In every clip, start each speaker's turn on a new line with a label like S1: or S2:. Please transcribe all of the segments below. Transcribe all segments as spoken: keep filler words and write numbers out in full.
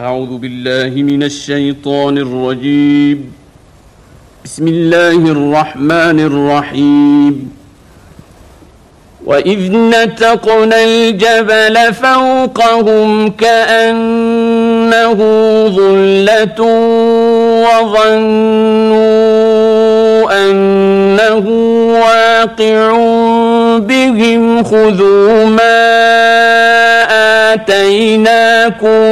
S1: أعوذ بالله من الشيطان الرجيم. بسم الله الرحمن الرحيم. وإذ نتقنا الجبل فوقهم كأنه ظلة وظنوا أنه واقع بهم خذوا ما آتيناكم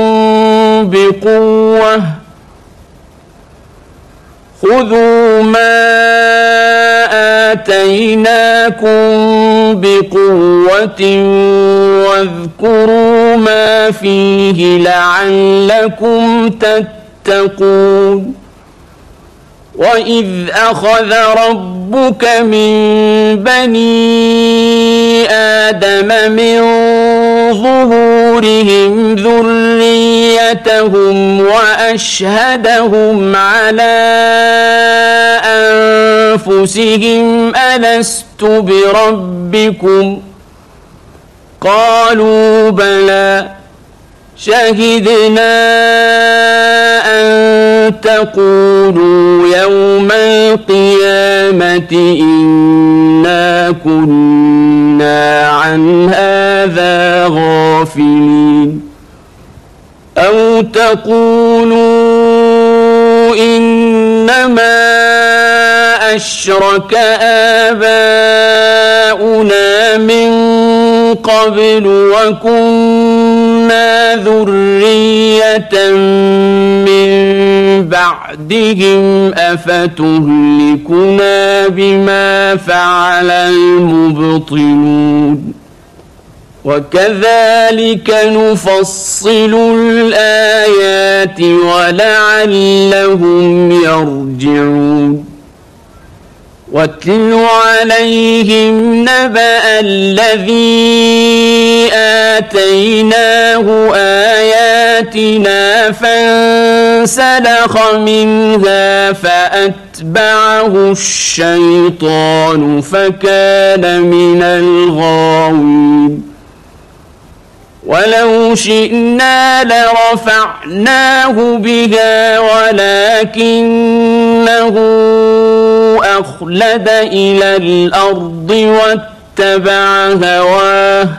S1: بقوة خذوا ما آتيناكم بقوة واذكروا ما فيه لعلكم تتقون. وإذ أخذ ربك من بني آدم من ظهورهم ذريتهم وأشهدهم على أنفسهم ألست بربكم قالوا بلى شهدنا أن تقولوا يوم القيامة إنا كنا عن هذا غافلين أو تقولوا إنما أشرك آباؤنا من قبل وكنا ذرية من بعدهم أفتهلكنا بما فعل المبطلون وكذلك نفصل الآيات ولعلهم يرجعون. واتل عليهم نبأ الذي آتيناه آياتنا فانسلخ منها فأتبعه الشيطان فكان من الغاوين. ولو شئنا لرفعناه بها ولكنه أخلد إلى الأرض واتبع هواه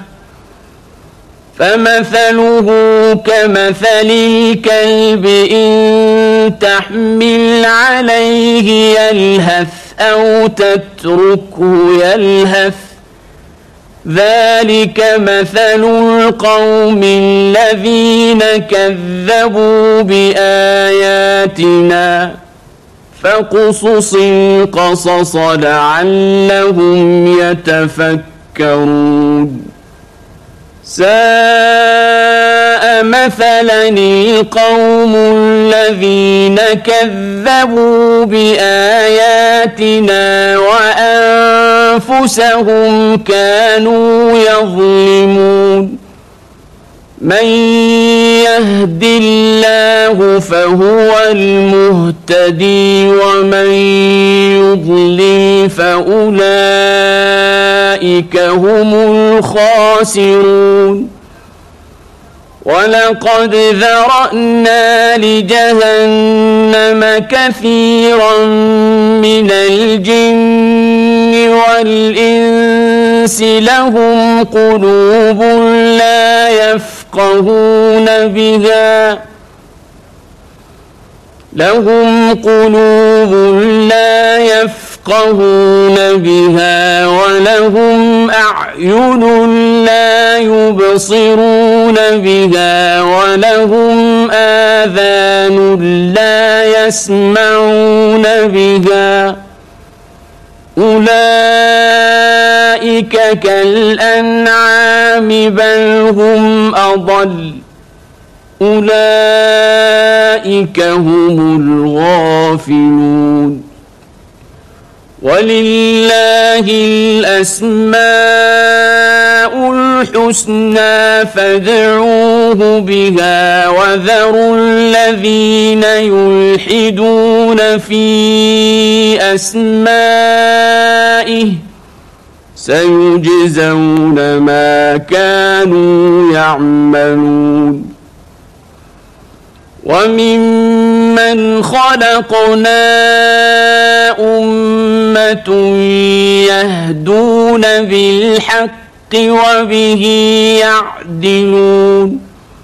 S1: فمثله كمثل الكلب إن تحمل عليه يلهث أو تتركه يلهث ذلك مثل القوم الذين كذبوا بآياتنا فاقصص القصص لعلهم يتفكرون. ساء مثلا القوم الذين كذبوا بآياتنا وأنفسهم كانوا يظلمون. من يهد الله فهو المهتدي ومن يضلل فأولئك هم الخاسرون. ولقد ذرأنا لجهنم كثيرا من الجن والإنس لهم قلوب لا يفقهون بها لهم قلوب لا يفقهون بها ولهم أعين لا يبصرون بها ولهم آذان لا يسمعون بها أولئك كالأنعام بل هم أضل أولئك هم الغافلون. ولله الأسماء الحسنى فادعوه بها وذروا الذين يلحدون في أسمائه سيجزون ما كانوا يعملون. وممن خلقنا أمة يهدون بالحق وبه يعدلون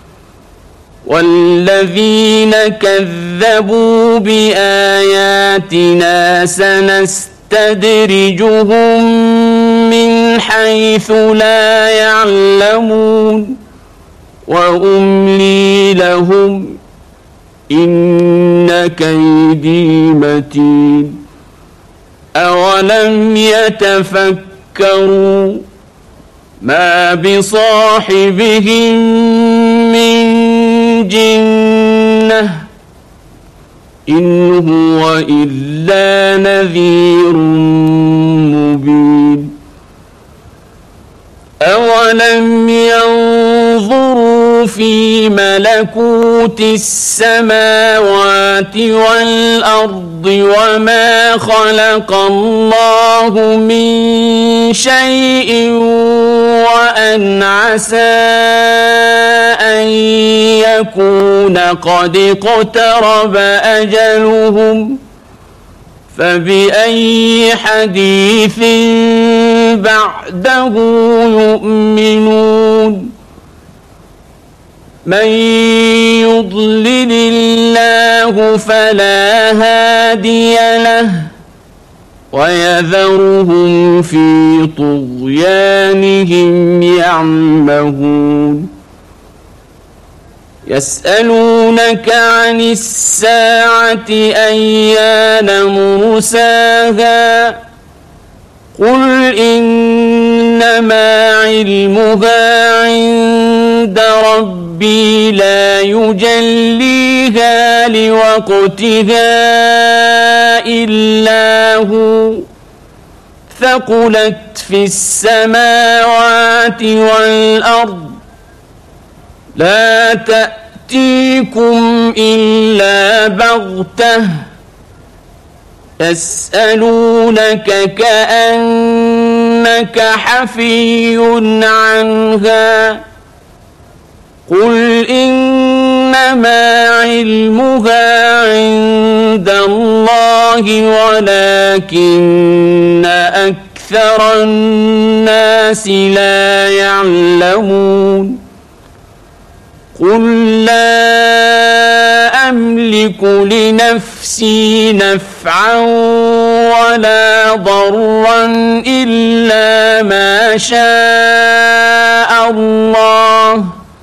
S1: والذين كذبوا بآياتنا سنستدرجهم من حيث لا يعلمون وأملي لهم إن كيدي متين أولم يتفكروا ما بصاحبهم من جنة إن هو إلا نذير مبين أولم ينظروا في ملكوت السماوات والأرض وما خلق الله من شيء وأن عسى أن يكون قد اقترب أجلهم فبأي حديث بعده يؤمنون من يضلل الله فلا هادي له ويذرهم في طغيانهم يعمهون يسألونك عن الساعة أيان مرساها قل إنما علمها عند ربي لا يجليها لوقتها إلا هو ثقلت في السماوات والأرض لا تأتيكم إلا بغتة يسألونك كأنك حفي عنها قل إنما علمها عند الله ولكن أكثر الناس لا يعلمون قل لا أملك لنفسي نفعا ولا ضرا إلا ما شاء الله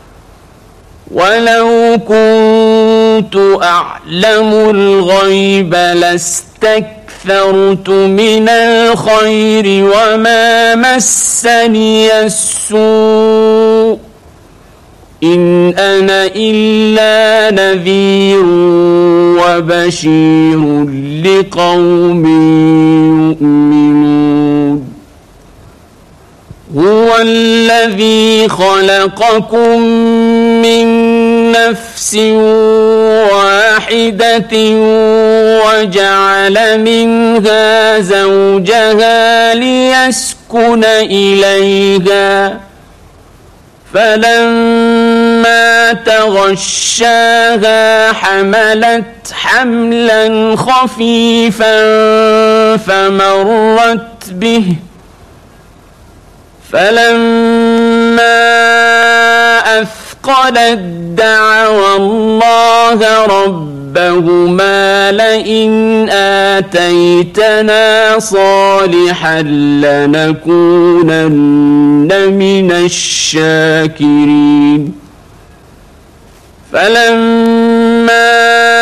S1: ولو كنت أعلم الغيب لاستكثرت من الخير وما مسني السوء إن أنا إلا نذير وبشير لقوم يؤمنون هو الذي خلقكم من نفس واحدة وجعل منها زوجها ليسكن إليها فلما تغشاها حملت حملا خفيفا فمرت به فلما أثقلت دعوا الله ربهما لئن آتيتنا صالحا لنكونن من الشاكرين فلما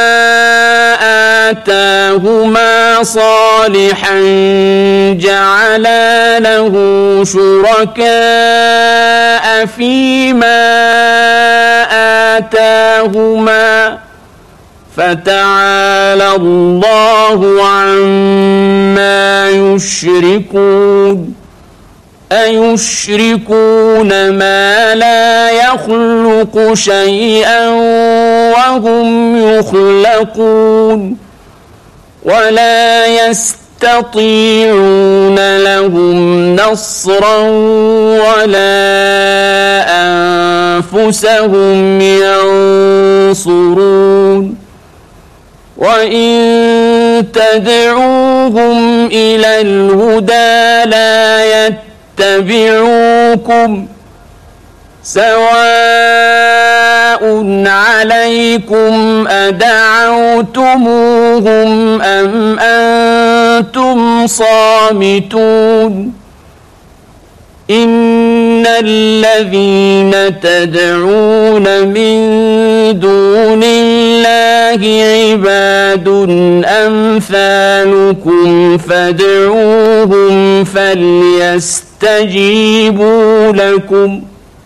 S1: آتاهما صالحا جعلا له شركاء فيما آتاهما فتعالى الله عما يشركون أيشركون ما لا يخلق شيئا وهم يخلقون ولا يستطيعون لهم نصرا ولا أنفسهم ينصرون وإن تدعوهم إلى الهدى لا يتبعوكم سواء عليكم أدعوتموهم أم أنتم صامتون إن الذين تدعون من دون الله عباد أمثالكم فادعوهم فليستجيبوا لكم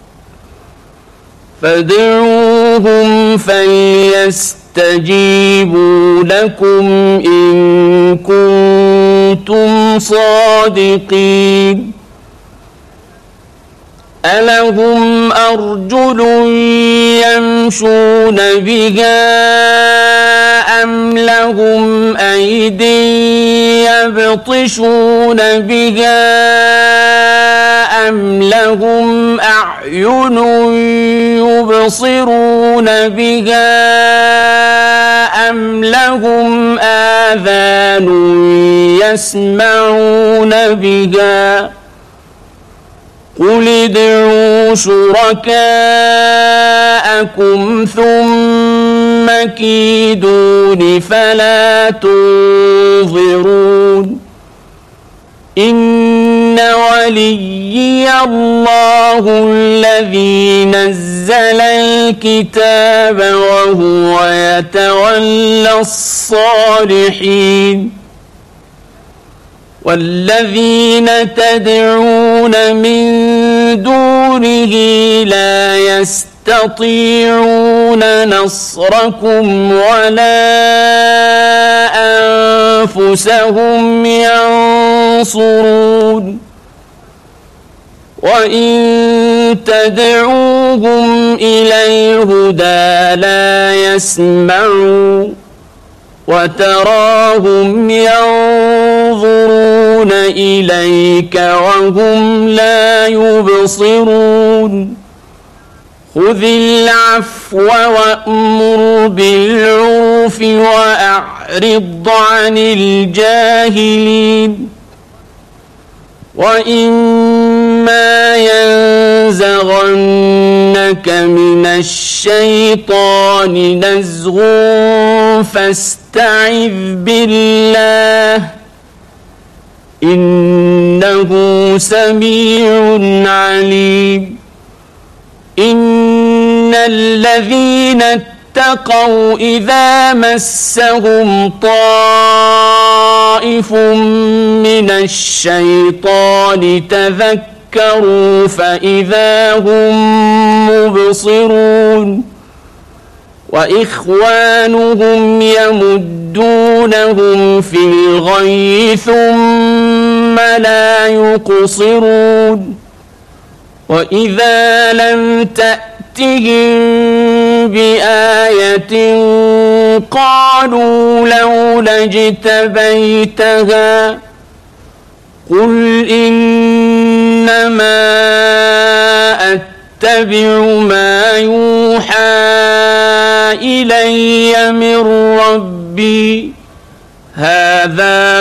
S1: فادعوهم فليستجيبوا لكم إن كنتم صادقين ألهم أرجل يمشون بها أم لهم أيد يبطشون بها أم لهم أعين يبصرون بها أم لهم آذان يسمعون بها قل ادعوا شركاءكم ثم كيدون فلا تنظرون إن وليي الله الذي نزل الكتاب وهو يتولى الصالحين والذين تدعون من دونه لا يستطيعون نصركم ولا أنفسهم ينصرون وإن تدعوهم إلى الهدى لا يسمعوا وتراهم ينظرون إليك وهم لا يبصرون خذ العفو وأمر بالعرف وأعرض عن الجاهلين وإما ينزغنك من الشيطان نزغ فاستعذ بالله إنه سميع عليم إن الذين اتقوا إذا مسهم طائف من الشيطان تذكروا فإذا هم مبصرون وإخوانهم يمدونهم في الغي ثم لا يقصرون وإذا لم تأتهم بآية قالوا لولا اجتبيتها قل إنما أتبع ما يوحى إلي من ربي هذا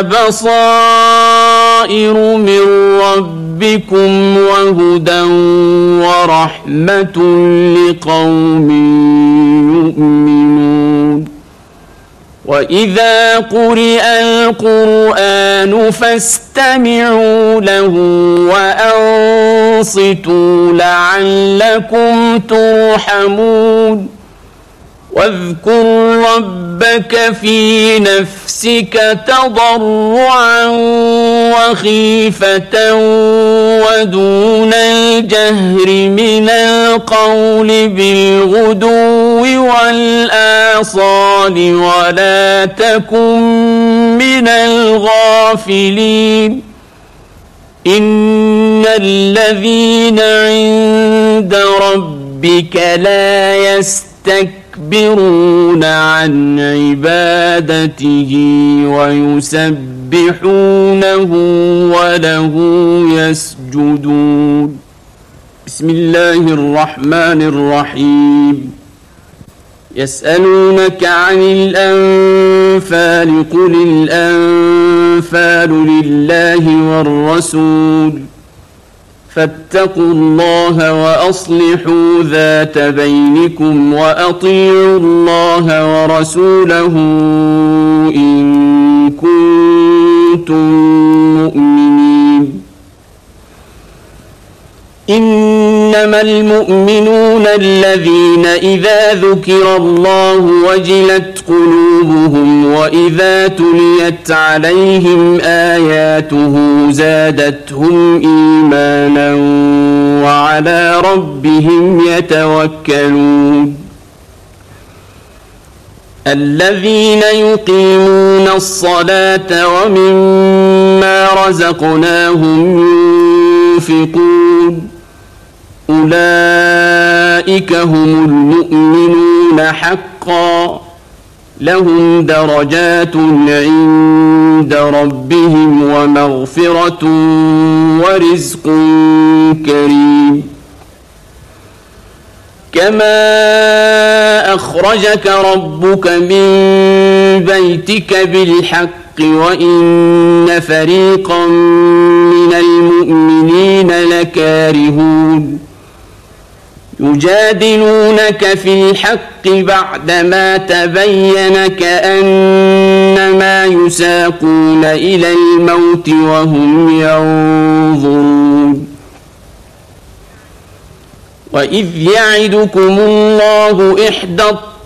S1: بصائر من ربكم وهدى ورحمة لقوم يؤمنون وإذا قرئ القرآن فاستمعوا له وأنصتوا لعلكم ترحمون واذكر ربك في نفسك تضرعا وخيفة ودون الجهر من القول بالغدو والآصال ولا تكن من الغافلين إن الذين عند ربك لا يستكبرون يستكبرون عن عبادته ويسبحونه وله يسجدون بسم الله الرحمن الرحيم يسألونك عن الأنفال قل الأنفال لله والرسول فاتقوا الله وأصلحوا ذات بينكم وأطيعوا الله ورسوله إن كنتم مؤمنين. إنما المؤمنون الذين إذا ذكر الله وجلت قلوبهم وإذا تليت عليهم آياته زادتهم إيمانا وعلى ربهم يتوكلون. الذين يقيمون الصلاة ومما رزقناهم ينفقون أولئك هم المؤمنون حقا لهم درجات عند ربهم ومغفرة ورزق كريم. كما أخرجك ربك من بيتك بالحق وإن فريقا من المؤمنين لكارهون يجادلونك في الحق بعدما تبين كأنما يساقون إلى الموت وهم ينظرون. وإذ يعدكم الله إحدى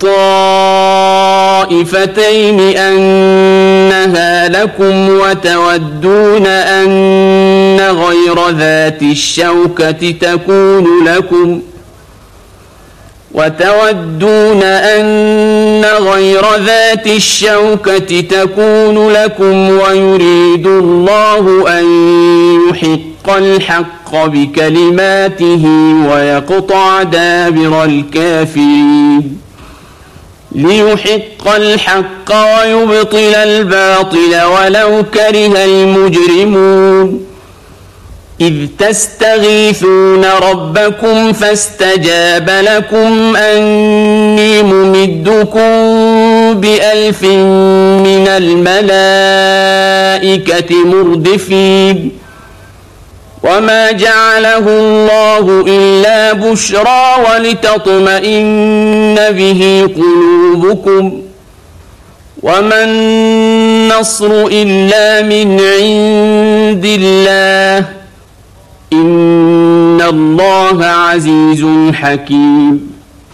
S1: الطائفتين أنها لكم وتودون أن غير ذات الشوكة تكون لكم وتودون أن غير ذات الشوكة تكون لكم ويريد الله أن يحق الحق بكلماته ويقطع دابر الكافرين ليحق الحق ويبطل الباطل ولو كره المجرمون. إذ تستغيثون ربكم فاستجاب لكم أني ممدكم بألف من الملائكة مردفين وما جعله الله إلا بشرى ولتطمئن به قلوبكم وما النصر إلا من عند الله إن الله عزيز حكيم.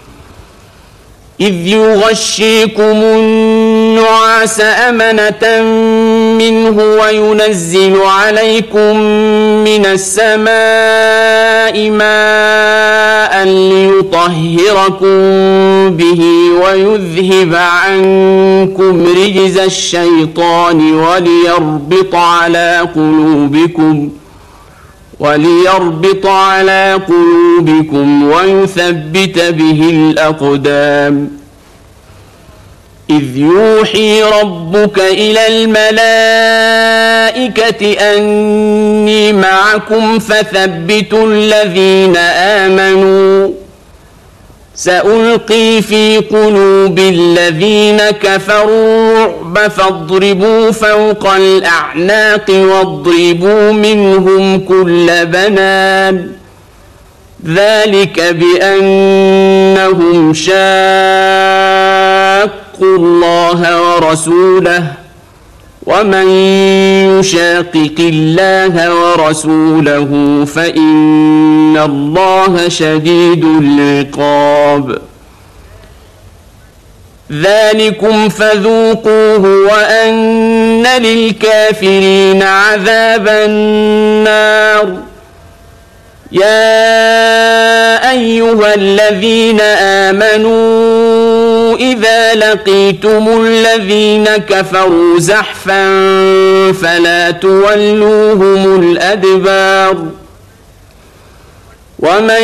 S1: إذ يغشيكم النعاس أمنة منه وينزل عليكم من السماء ماء ليطهركم به ويذهب عنكم رجز الشيطان وليربط على قلوبكم وليربط على قلوبكم ويثبت به الأقدام. إذ يوحي ربك إلى الملائكة أني معكم فثبتوا الذين آمنوا سألقي في قلوب الذين كفروا الرعب فاضربوا فوق الأعناق واضربوا منهم كل بنان ذلك بأنهم شاقوا الله ورسوله ومن يشاقق الله ورسوله فإن الله شديد العقاب. ذلكم فذوقوه وأن للكافرين عذاب النار. يا أيها الذين آمنوا إذا لقيتم الذين كفروا زحفا فلا تولوهم الأدبار ومن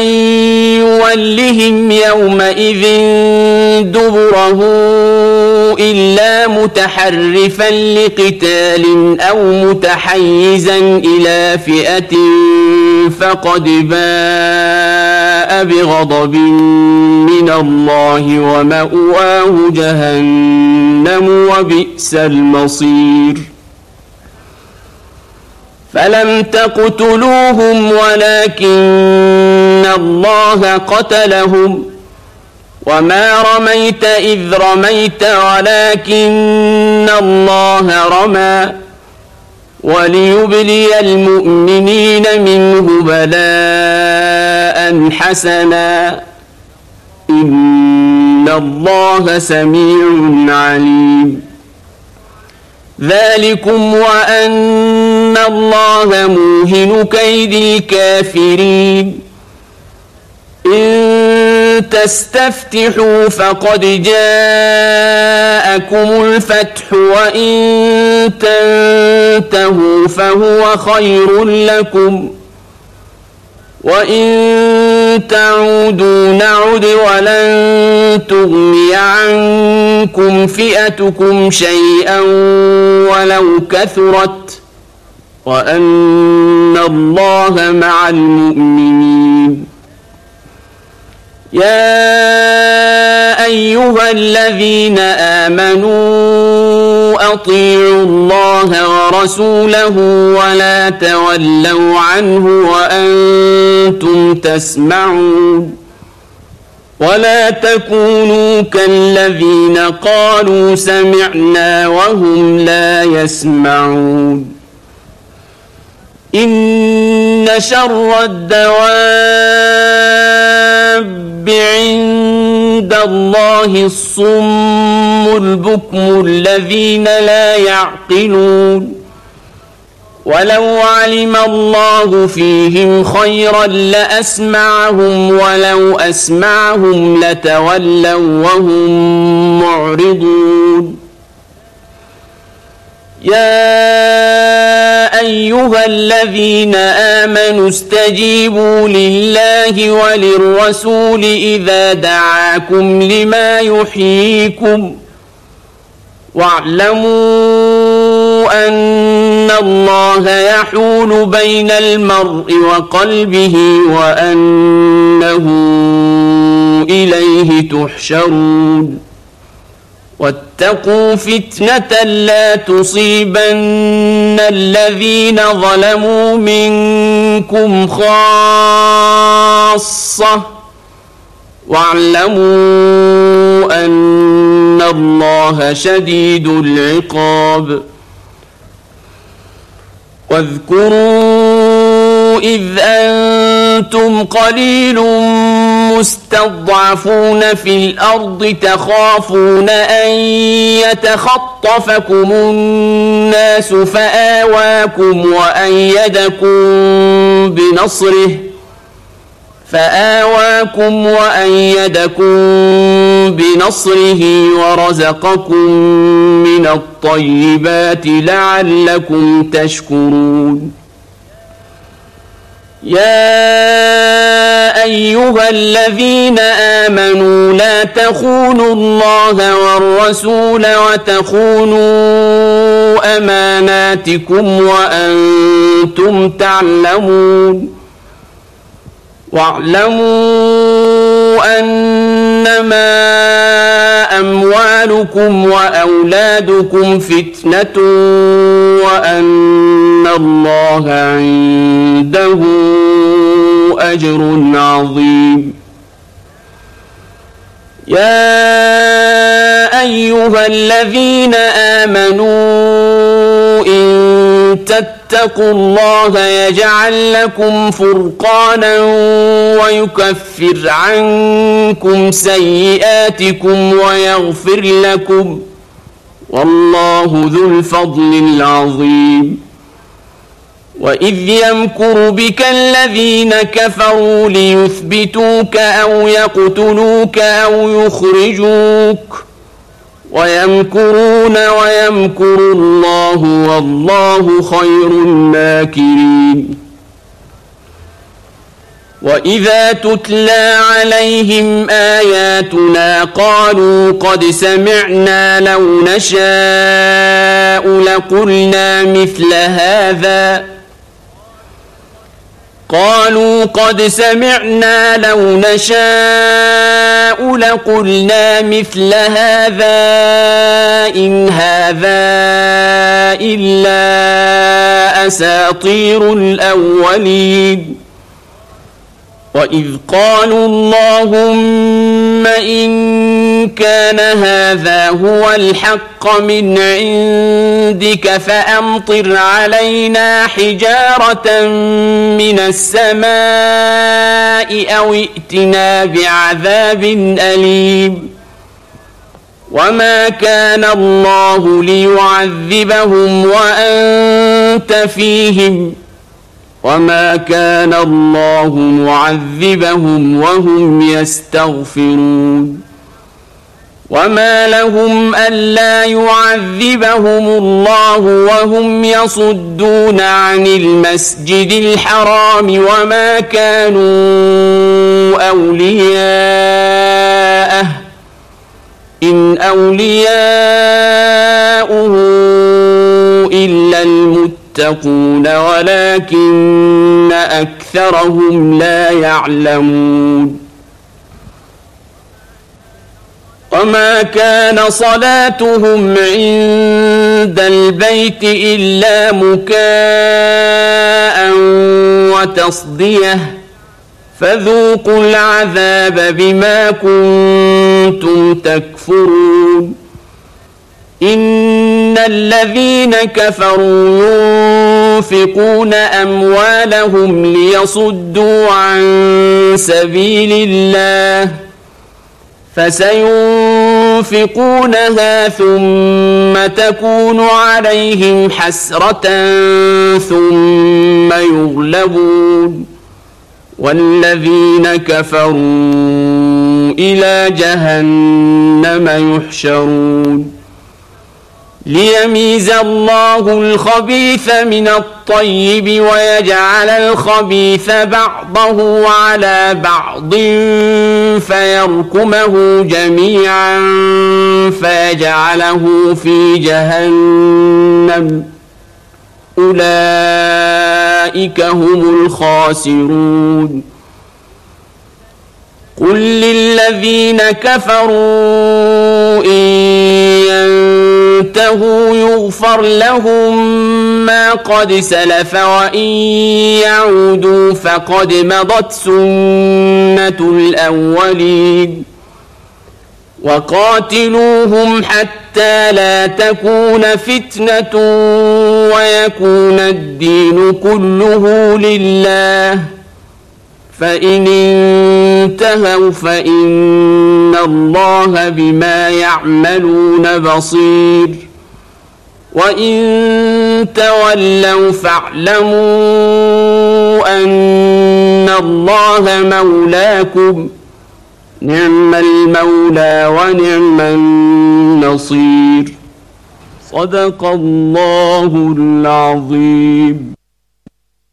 S1: يولهم يومئذ دبره إلا إلا متحرفا لقتال أو متحيزا إلى فئة فقد باء بغضب من الله ومأواه جهنم وبئس المصير فلم تقتلوهم ولكن الله قتلهم وما رميت إذ رميت ولكن الله رمى وليبلي المؤمنين منه بلاء حسنا إن الله سميع عليم ذلكم وأن الله موهن كيد الكافرين إن تستفتحوا فقد جاءكم الفتح وإن تنتهوا فهو خير لكم وإن تعودوا نعد ولن تغني عنكم فئتكم شيئا ولو كثرت وأن الله مع المؤمنين يا أيها الذين آمنوا أطيعوا الله ورسوله ولا تولوا عنه وأنتم تسمعون ولا تكونوا كالذين قالوا سمعنا وهم لا يسمعون إن شر الدواب عند الله الصم البكم الذين لا يعقلون ولو علم الله فيهم خيرا لأسمعهم ولو أسمعهم لتولوا وهم معرضون يا أيها الذين آمنوا استجيبوا لله وللرسول إذا دعاكم لما يحييكم واعلموا أن الله يحول بين المرء وقلبه وأنه إليه تحشرون واتقوا فتنة لا تصيبن الذين ظلموا منكم خاصة واعلموا أن الله شديد العقاب واذكروا إذ أنتم قليل مستضعفون في الأرض تخافون أن يتخطفكم الناس فآواكم وأيدكم بنصره فآواكم وأيدكم بنصره ورزقكم من الطيبات لعلكم تشكرون يا أيها الذين آمنوا لا تخونوا الله والرسول وتخونوا أماناتكم وأنتم تعلمون واعلموا أنما أموالكم وأولادكم فتنة وأن الله عنده أجر عظيم يا أيها الذين آمنوا إن تتقوا الله يجعل لكم فرقانا ويكفر عنكم سيئاتكم ويغفر لكم والله ذو الفضل العظيم وإذ يمكر بك الذين كفروا ليثبتوك أو يقتلوك أو يخرجوك ويمكرون ويمكر الله والله خير الماكرين وإذا تتلى عليهم آياتنا قالوا قد سمعنا لو نشاء لقلنا مثل هذا قالوا قد سمعنا لو نشاء لقلنا مثل هذا إن هذا إلا أساطير الأولين وإذ قالوا اللهم إن كان هذا هو الحق من عندك فأمطر علينا حجارة من السماء أو ائتنا بعذاب أليم وما كان الله ليعذبهم وأنت فيهم وما كان الله معذبهم وهم يستغفرون وما لهم ألا يعذبهم الله وهم يصدون عن المسجد الحرام وما كانوا أولياءه إن أولياؤه إلا المتقون ولكن أكثرهم لا يعلمون وما كان صلاتهم عند البيت إلا مكاء وتصدية فذوقوا العذاب بما كنتم تكفرون إن الذين كفروا ينفقون أموالهم ليصدوا عن سبيل الله فسينفقونها ثم تكون عليهم حسرة ثم يغلبون والذين كفروا إلى جهنم يحشرون ليميز الله الخبيث من الطيب ويجعل الخبيث بعضه على بعض فيركمه جميعا فيجعله في جهنم أولئك هم الخاسرون قل للذين كفروا إن ينتهوا يغفر لهم ما قد سلف وإن يعودوا فقد مضت سنة الأولين وقاتلوهم حتى لا تكون فتنة ويكون الدين كله لله فإن انتهوا فإن الله بما يعملون بصير وإن تولوا فاعلموا أن الله مولاكم نعم المولى ونعم النصير صدق الله العظيم.